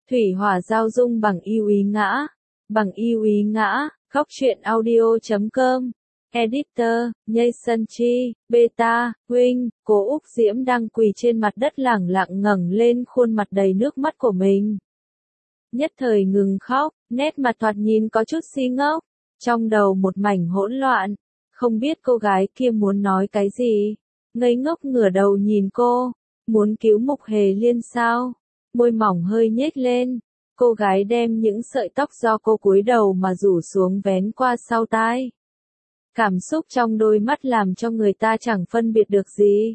Thủy hỏa giao dung bằng yêu ý ngã. Bằng yêu ý ngã, Góc truyện audio.com. Editor, Jason Chi, Beta, Huynh, cô Úc Diễm đang quỳ trên mặt đất lẳng lặng ngẩng lên khuôn mặt đầy nước mắt của mình. Nhất thời ngừng khóc, nét mặt thoạt nhìn có chút si ngốc, trong đầu một mảnh hỗn loạn, không biết cô gái kia muốn nói cái gì. Ngây ngốc ngửa đầu nhìn cô, muốn cứu Mục Hề Liên sao? Môi mỏng hơi nhếch lên, cô gái đem những sợi tóc do cô cúi đầu mà rủ xuống vén qua sau tai. Cảm xúc trong đôi mắt làm cho người ta chẳng phân biệt được gì.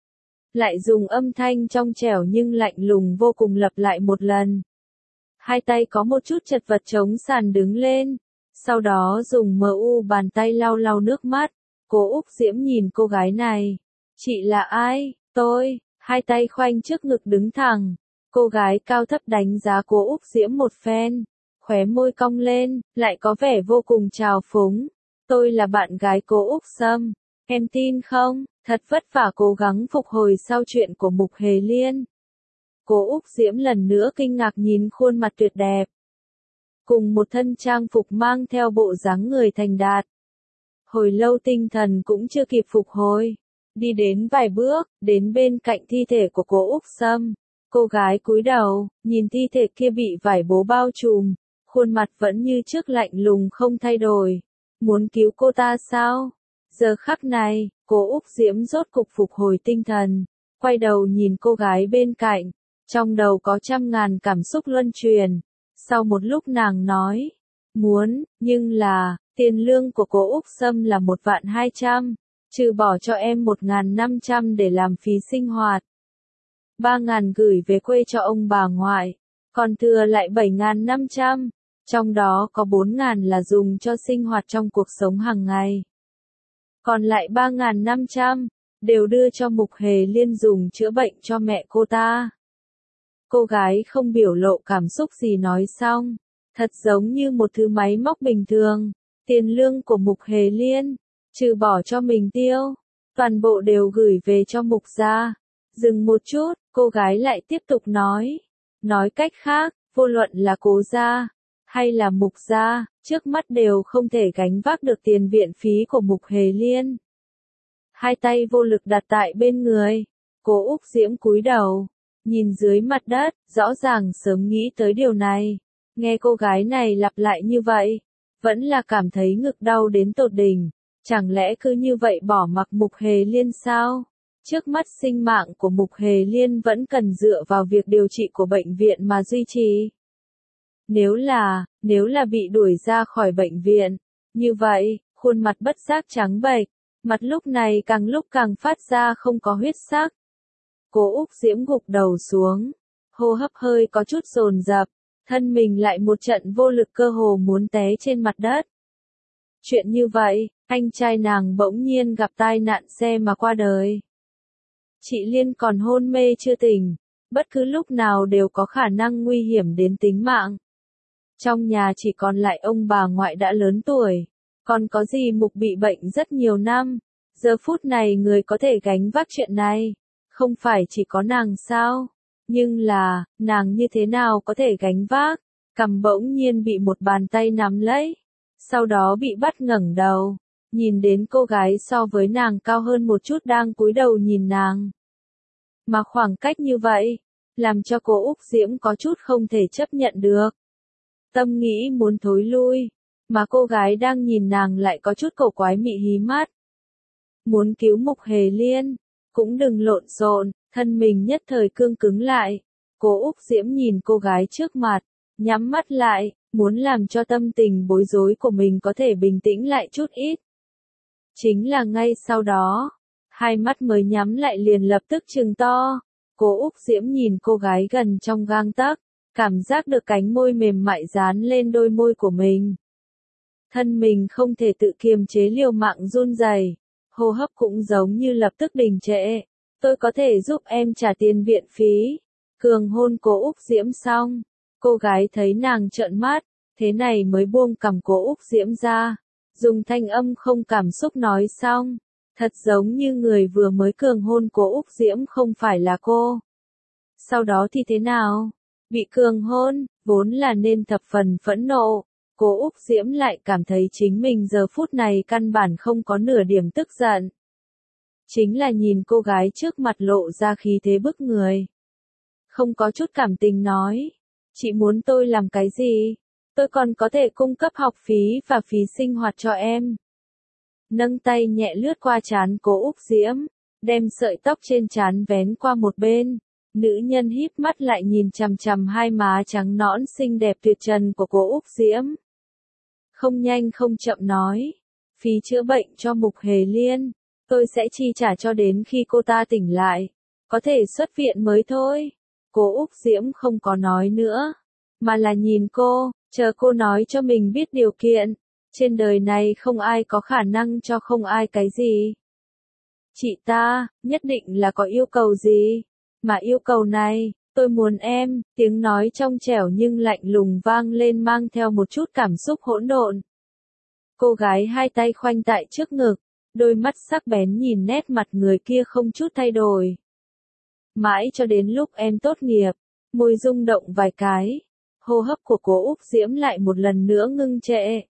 Lại dùng âm thanh trong trẻo nhưng lạnh lùng vô cùng lặp lại một lần. Hai tay có một chút chật vật chống sàn đứng lên, sau đó dùng bàn tay lau lau nước mắt. Cô Úc Diễm nhìn cô gái này. Chị là ai? Tôi. Hai tay khoanh trước ngực đứng thẳng. Cô gái cao thấp đánh giá cô Úc Diễm một phen, khóe môi cong lên, lại có vẻ vô cùng trào phúng. Tôi là bạn gái cô Úc Sâm, em tin không? Thật vất vả cố gắng phục hồi sau chuyện của Mục Hề Liên. Cô Úc Diễm lần nữa kinh ngạc nhìn khuôn mặt tuyệt đẹp, cùng một thân trang phục mang theo bộ dáng người thành đạt. Hồi lâu tinh thần cũng chưa kịp phục hồi, đi đến vài bước, đến bên cạnh thi thể của cô Úc Sâm. Cô gái cúi đầu, nhìn thi thể kia bị vải bố bao trùm, khuôn mặt vẫn như trước lạnh lùng không thay đổi. Muốn cứu cô ta sao? Giờ khắc này, cô Úc Diễm rốt cục phục hồi tinh thần, quay đầu nhìn cô gái bên cạnh, trong đầu có trăm ngàn cảm xúc luân truyền. Sau một lúc nàng nói, muốn, nhưng là, tiền lương của cô Úc Sâm là 1.200.000, trừ bỏ cho em 1.500 để làm phí sinh hoạt. 3.000 gửi về quê cho ông bà ngoại, còn thừa lại 7.500, trong đó có 4.000 là dùng cho sinh hoạt trong cuộc sống hàng ngày. Còn lại 3.500, đều đưa cho Mục Hề Liên dùng chữa bệnh cho mẹ cô ta. Cô gái không biểu lộ cảm xúc gì nói xong, thật giống như một thứ máy móc bình thường. Tiền lương của Mục Hề Liên, trừ bỏ cho mình tiêu, toàn bộ đều gửi về cho Mục gia. Dừng một chút, cô gái lại tiếp tục nói. Nói cách khác, vô luận là Cố gia, hay là Mục gia, trước mắt đều không thể gánh vác được tiền viện phí của Mục Hề Liên. Hai tay vô lực đặt tại bên người, cô Úc Diễm cúi đầu, nhìn dưới mặt đất, rõ ràng sớm nghĩ tới điều này. Nghe cô gái này lặp lại như vậy, vẫn là cảm thấy ngực đau đến tột đỉnh. Chẳng lẽ cứ như vậy bỏ mặc Mục Hề Liên sao? Trước mắt sinh mạng của Mục Hề Liên vẫn cần dựa vào việc điều trị của bệnh viện mà duy trì. Nếu là bị đuổi ra khỏi bệnh viện, như vậy, khuôn mặt bất giác trắng bệch, mặt lúc này càng lúc càng phát ra không có huyết sắc. Cô Úc Diễm gục đầu xuống, hô hấp hơi có chút dồn dập, thân mình lại một trận vô lực cơ hồ muốn té trên mặt đất. Chuyện như vậy, anh trai nàng bỗng nhiên gặp tai nạn xe mà qua đời. Chị Liên còn hôn mê chưa tỉnh, bất cứ lúc nào đều có khả năng nguy hiểm đến tính mạng. Trong nhà chỉ còn lại ông bà ngoại đã lớn tuổi, còn có dì Mục bị bệnh rất nhiều năm. Giờ phút này người có thể gánh vác chuyện này, không phải chỉ có nàng sao? Nhưng là, nàng như thế nào có thể gánh vác? Cằm bỗng nhiên bị một bàn tay nắm lấy, sau đó bị bắt ngẩng đầu, nhìn đến cô gái so với nàng cao hơn một chút đang cúi đầu nhìn nàng. Mà khoảng cách như vậy, làm cho cô Úc Diễm có chút không thể chấp nhận được. Tâm nghĩ muốn thối lui, mà cô gái đang nhìn nàng lại có chút cổ quái mị hí mắt. Muốn cứu Mục Hề Liên, cũng đừng lộn xộn, thân mình nhất thời cương cứng lại. Cô Úc Diễm nhìn cô gái trước mặt, nhắm mắt lại, muốn làm cho tâm tình bối rối của mình có thể bình tĩnh lại chút ít. Chính là ngay sau đó, hai mắt mới nhắm lại liền lập tức trừng to. Cô Úc Diễm nhìn cô gái gần trong gang tấc, cảm giác được cánh môi mềm mại dán lên đôi môi của mình. Thân mình không thể tự kiềm chế liều mạng run rẩy, hô hấp cũng giống như lập tức đình trệ. Tôi có thể giúp em trả tiền viện phí. Cường hôn cô Úc Diễm xong, cô gái thấy nàng trợn mắt, thế này mới buông cằm cô Úc Diễm ra, dùng thanh âm không cảm xúc nói xong, thật giống như người vừa mới cường hôn cô Úc Diễm không phải là cô. Sau đó thì thế nào? Bị cường hôn, vốn là nên thập phần phẫn nộ, cô Úc Diễm lại cảm thấy chính mình giờ phút này căn bản không có nửa điểm tức giận. Chính là nhìn cô gái trước mặt lộ ra khí thế bức người. Không có chút cảm tình nói. Chị muốn tôi làm cái gì? Tôi còn có thể cung cấp học phí và phí sinh hoạt cho em. Nâng tay nhẹ lướt qua trán cô Úc Diễm, đem sợi tóc trên trán vén qua một bên. Nữ nhân híp mắt lại nhìn chằm chằm hai má trắng nõn xinh đẹp tuyệt trần của cô Úc Diễm. Không nhanh không chậm nói. Phí chữa bệnh cho Mục Hề Liên, tôi sẽ chi trả cho đến khi cô ta tỉnh lại. Có thể xuất viện mới thôi. Cô Úc Diễm không có nói nữa, mà là nhìn cô, chờ cô nói cho mình biết điều kiện. Trên đời này không ai có khả năng cho không ai cái gì. Chị ta, nhất định là có yêu cầu gì? Mà yêu cầu này, tôi muốn em, tiếng nói trong trẻo nhưng lạnh lùng vang lên mang theo một chút cảm xúc hỗn độn. Cô gái hai tay khoanh tại trước ngực, đôi mắt sắc bén nhìn nét mặt người kia không chút thay đổi. Mãi cho đến lúc em tốt nghiệp, môi rung động vài cái, hô hấp của cô Úc Diễm lại một lần nữa ngưng trệ.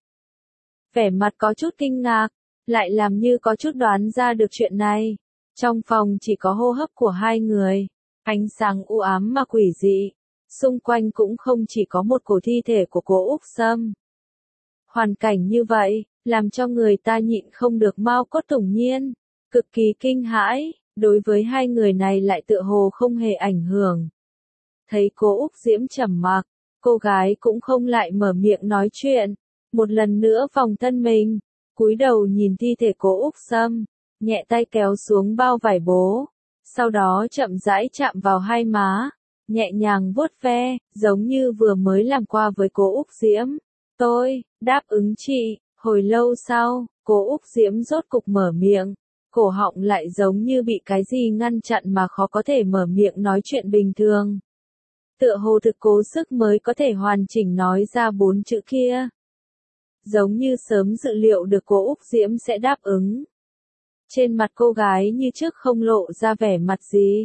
Vẻ mặt có chút kinh ngạc, lại làm như có chút đoán ra được chuyện này. Trong phòng chỉ có hô hấp của hai người, ánh sáng u ám mà quỷ dị, xung quanh cũng không chỉ có một cổ thi thể của cô Úc Sâm. Hoàn cảnh như vậy, làm cho người ta nhịn không được mau cốt tủng nhiên, cực kỳ kinh hãi, đối với hai người này lại tựa hồ không hề ảnh hưởng. Thấy cô Úc Diễm trầm mặc, cô gái cũng không lại mở miệng nói chuyện, một lần nữa vòng thân mình, cúi đầu nhìn thi thể cô Úc Sâm, nhẹ tay kéo xuống bao vải bố, sau đó chậm rãi chạm vào hai má, nhẹ nhàng vuốt ve, giống như vừa mới làm qua với cô Úc Diễm. Tôi, đáp ứng chị. Hồi lâu sau, cô Úc Diễm rốt cục mở miệng, cổ họng lại giống như bị cái gì ngăn chặn mà khó có thể mở miệng nói chuyện bình thường. Tựa hồ thực cố sức mới có thể hoàn chỉnh nói ra 4 chữ kia. Giống như sớm dự liệu được cô Úc Diễm sẽ đáp ứng. Trên mặt cô gái như trước không lộ ra vẻ mặt gì.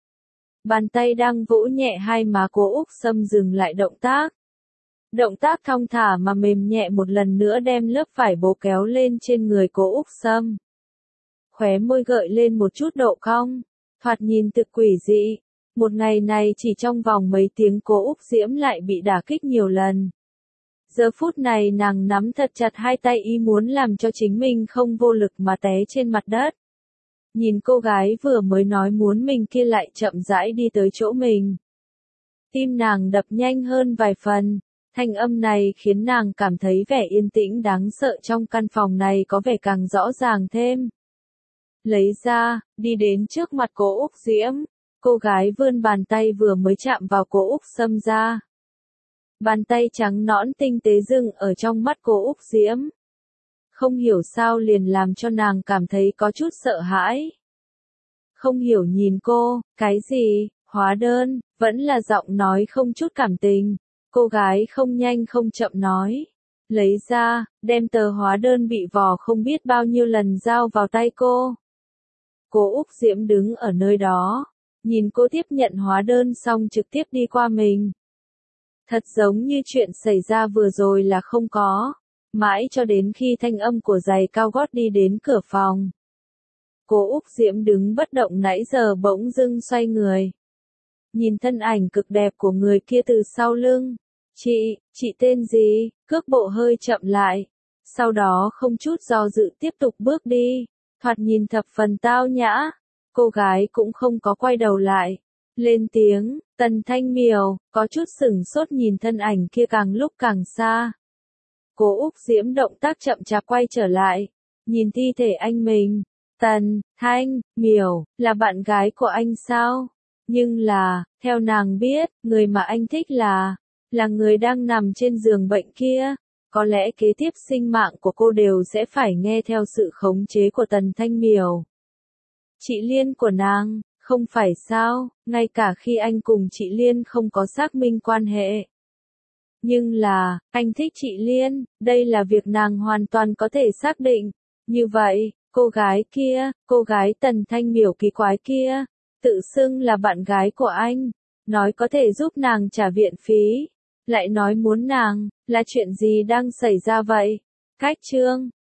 Bàn tay đang vỗ nhẹ hai má cô Úc Sâm dừng lại động tác. Động tác thong thả mà mềm nhẹ một lần nữa đem lớp vải bố kéo lên trên người cô Úc Sâm. Khóe môi gợi lên một chút độ cong, thoạt nhìn thực quỷ dị. Một ngày này chỉ trong vòng mấy tiếng cô Úc Diễm lại bị đả kích nhiều lần. Giờ phút này nàng nắm thật chặt hai tay ý muốn làm cho chính mình không vô lực mà té trên mặt đất. Nhìn cô gái vừa mới nói muốn mình kia lại chậm rãi đi tới chỗ mình. Tim nàng đập nhanh hơn vài phần. Thanh âm này khiến nàng cảm thấy vẻ yên tĩnh đáng sợ trong căn phòng này có vẻ càng rõ ràng thêm. Lấy ra, đi đến trước mặt cô Úc Diễm, cô gái vươn bàn tay vừa mới chạm vào cô Úc Sâm ra. Bàn tay trắng nõn tinh tế dừng ở trong mắt cô Úc Diễm. Không hiểu sao liền làm cho nàng cảm thấy có chút sợ hãi. Không hiểu nhìn cô, cái gì, hóa đơn, vẫn là giọng nói không chút cảm tình. Cô gái không nhanh không chậm nói. Lấy ra, đem tờ hóa đơn bị vò không biết bao nhiêu lần giao vào tay cô. Cô Úc Diễm đứng ở nơi đó, nhìn cô tiếp nhận hóa đơn xong trực tiếp đi qua mình. Thật giống như chuyện xảy ra vừa rồi là không có, mãi cho đến khi thanh âm của giày cao gót đi đến cửa phòng. Cô Úc Diễm đứng bất động nãy giờ bỗng dưng xoay người. Nhìn thân ảnh cực đẹp của người kia từ sau lưng. Chị tên gì? Cước bộ hơi chậm lại. Sau đó không chút do dự tiếp tục bước đi. Thoạt nhìn thập phần tao nhã. Cô gái cũng không có quay đầu lại. Lên tiếng, Tần Thanh Miểu, có chút sửng sốt nhìn thân ảnh kia càng lúc càng xa. Cô Úc Diễm động tác chậm chạp quay trở lại. Nhìn thi thể anh mình. Tần, Thanh, Miểu, là bạn gái của anh sao? Nhưng là, theo nàng biết, người mà anh thích là người đang nằm trên giường bệnh kia. Có lẽ kế tiếp sinh mạng của cô đều sẽ phải nghe theo sự khống chế của Tần Thanh Miểu. Chị Liên của nàng, không phải sao, ngay cả khi anh cùng chị Liên không có xác minh quan hệ. Nhưng là, anh thích chị Liên, đây là việc nàng hoàn toàn có thể xác định. Như vậy, cô gái Tần Thanh Miểu kỳ quái kia, tự xưng là bạn gái của anh. nói có thể giúp nàng trả viện phí, lại nói muốn nàng, là chuyện gì đang xảy ra vậy? Cách chương